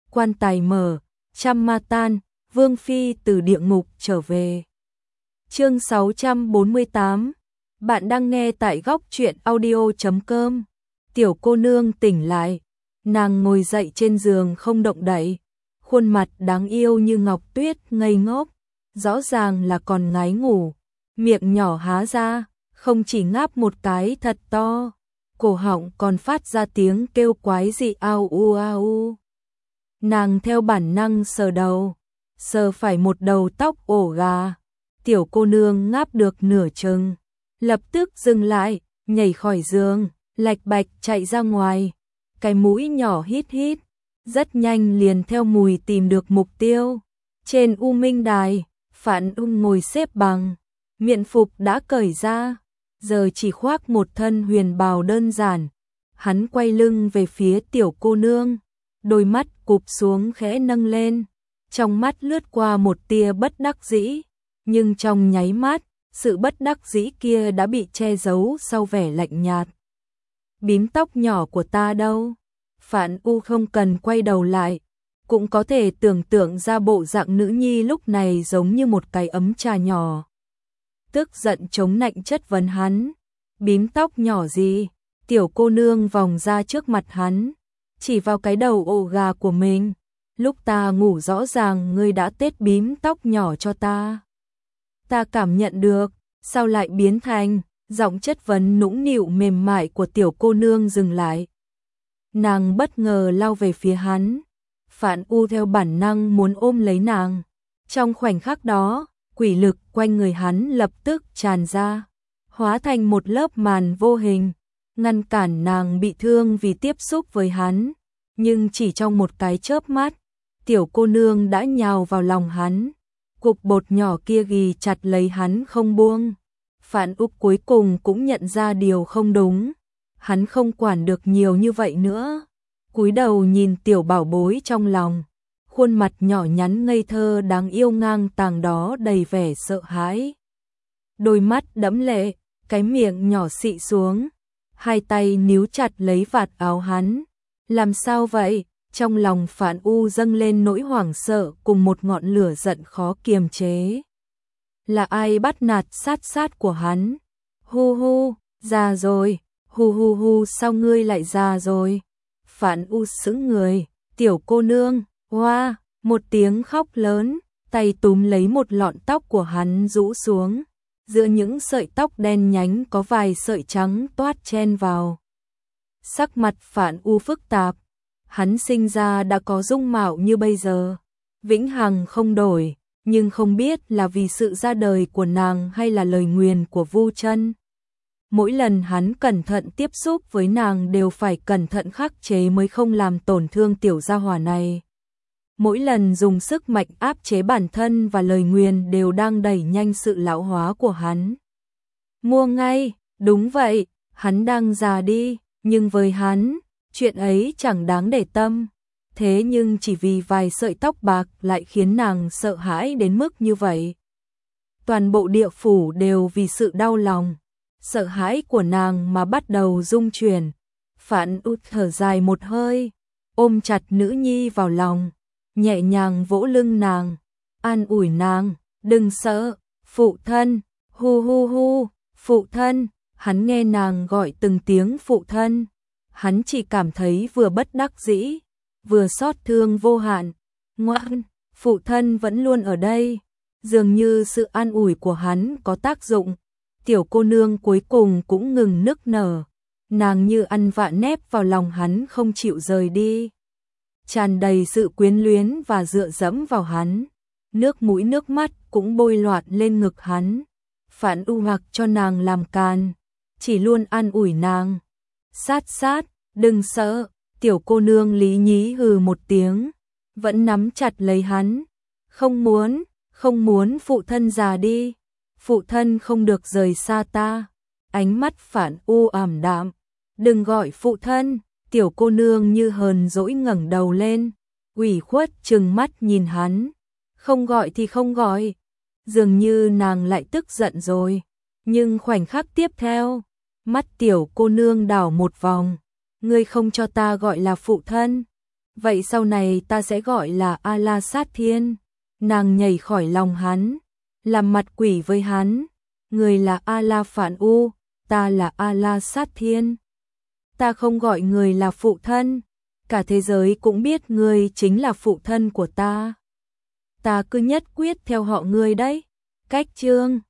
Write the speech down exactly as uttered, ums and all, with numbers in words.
quan tài mở, trăm ma tan, Vương Phi từ địa ngục trở về. Chương sáu trăm bốn mươi tám. Bạn đang nghe tại góc truyện audio chấm com. Tiểu cô nương tỉnh lại, nàng ngồi dậy trên giường không động đậy, khuôn mặt đáng yêu như ngọc tuyết ngây ngốc, rõ ràng là còn ngái ngủ, miệng nhỏ há ra, không chỉ ngáp một cái thật to, cổ họng còn phát ra tiếng kêu quái dị ao u ao u. Nàng theo bản năng sờ đầu, sờ phải một đầu tóc ổ gà, tiểu cô nương ngáp được nửa chừng, lập tức dừng lại, nhảy khỏi giường, lạch bạch chạy ra ngoài, cái mũi nhỏ hít hít, rất nhanh liền theo mùi tìm được mục tiêu. Trên U Minh Đài, Phản Ung ngồi xếp bằng, miện phục đã cởi ra, giờ chỉ khoác một thân huyền bào đơn giản. Hắn quay lưng về phía tiểu cô nương, đôi mắt cụp xuống khẽ nâng lên, trong mắt lướt qua một tia bất đắc dĩ, nhưng trong nháy mắt, sự bất đắc dĩ kia đã bị che giấu sau vẻ lạnh nhạt. Bím tóc nhỏ của ta đâu? Phản U không cần quay đầu lại, cũng có thể tưởng tượng ra bộ dạng nữ nhi lúc này giống như một cái ấm trà nhỏ. Tức giận chống nạnh chất vấn hắn, bím tóc nhỏ gì? Tiểu cô nương vòng ra trước mặt hắn, chỉ vào cái đầu ổ gà của mình. Lúc ta ngủ rõ ràng ngươi đã tết bím tóc nhỏ cho ta. Ta cảm nhận được, sao lại biến thành? Giọng chất vấn nũng nịu mềm mại của tiểu cô nương dừng lại. Nàng bất ngờ lao về phía hắn. Phản U theo bản năng muốn ôm lấy nàng. Trong khoảnh khắc đó, quỷ lực quanh người hắn lập tức tràn ra, hóa thành một lớp màn vô hình, ngăn cản nàng bị thương vì tiếp xúc với hắn. Nhưng chỉ trong một cái chớp mắt, tiểu cô nương đã nhào vào lòng hắn. Cục bột nhỏ kia ghì chặt lấy hắn không buông. Phản Úc cuối cùng cũng nhận ra điều không đúng. Hắn không quản được nhiều như vậy nữa. Cúi đầu nhìn tiểu bảo bối trong lòng. Khuôn mặt nhỏ nhắn ngây thơ đáng yêu ngang tàng đó đầy vẻ sợ hãi. Đôi mắt đẫm lệ, cái miệng nhỏ xị xuống. Hai tay níu chặt lấy vạt áo hắn. Làm sao vậy? Trong lòng Phản U dâng lên nỗi hoảng sợ cùng một ngọn lửa giận khó kiềm chế. Là ai bắt nạt sát sát của hắn? Hu hu, già rồi, hu hu hu sao ngươi lại già rồi? Phản U sững người, tiểu cô nương, hoa, một tiếng khóc lớn, tay túm lấy một lọn tóc của hắn rũ xuống. Giữa những sợi tóc đen nhánh có vài sợi trắng toát chen vào. Sắc mặt Phản U phức tạp, hắn sinh ra đã có dung mạo như bây giờ, vĩnh hằng không đổi. Nhưng không biết là vì sự ra đời của nàng hay là lời nguyền của Vu Chân. Mỗi lần hắn cẩn thận tiếp xúc với nàng đều phải cẩn thận khắc chế mới không làm tổn thương tiểu gia hỏa này. Mỗi lần dùng sức mạnh áp chế bản thân và lời nguyền đều đang đẩy nhanh sự lão hóa của hắn. Mua ngay, đúng vậy, hắn đang già đi, nhưng với hắn, chuyện ấy chẳng đáng để tâm. Thế nhưng chỉ vì vài sợi tóc bạc lại khiến nàng sợ hãi đến mức như vậy. Toàn bộ địa phủ đều vì sự đau lòng, sợ hãi của nàng mà bắt đầu rung chuyển. Phản U thở dài một hơi, ôm chặt nữ nhi vào lòng, nhẹ nhàng vỗ lưng nàng, an ủi nàng, đừng sợ, phụ thân, hu hu hu, phụ thân. Hắn nghe nàng gọi từng tiếng phụ thân, hắn chỉ cảm thấy vừa bất đắc dĩ, vừa xót thương vô hạn. Ngoan, phụ thân vẫn luôn ở đây. Dường như sự an ủi của hắn có tác dụng, tiểu cô nương cuối cùng cũng ngừng nức nở, nàng như ăn vạ nép vào lòng hắn không chịu rời đi, tràn đầy sự quyến luyến và dựa dẫm vào hắn. Nước mũi nước mắt cũng bôi loạn lên ngực hắn. Phản U hoặc cho nàng làm càn, chỉ luôn an ủi nàng. Sát sát, đừng sợ. Tiểu cô nương lý nhí hừ một tiếng, vẫn nắm chặt lấy hắn. Không muốn, không muốn phụ thân già đi. Phụ thân không được rời xa ta. Ánh mắt Phản U ảm đạm. Đừng gọi phụ thân. Tiểu cô nương như hờn dỗi ngẩng đầu lên, ủy khuất trừng mắt nhìn hắn. Không gọi thì không gọi. Dường như nàng lại tức giận rồi. Nhưng khoảnh khắc tiếp theo, mắt tiểu cô nương đảo một vòng. Ngươi không cho ta gọi là phụ thân. Vậy sau này ta sẽ gọi là A-la sát thiên. Nàng nhảy khỏi lòng hắn, làm mặt quỷ với hắn. Người là A-la Phản U, ta là A-la sát thiên. Ta không gọi người là phụ thân, cả thế giới cũng biết ngươi chính là phụ thân của ta. Ta cứ nhất quyết theo họ ngươi đấy. Cách chương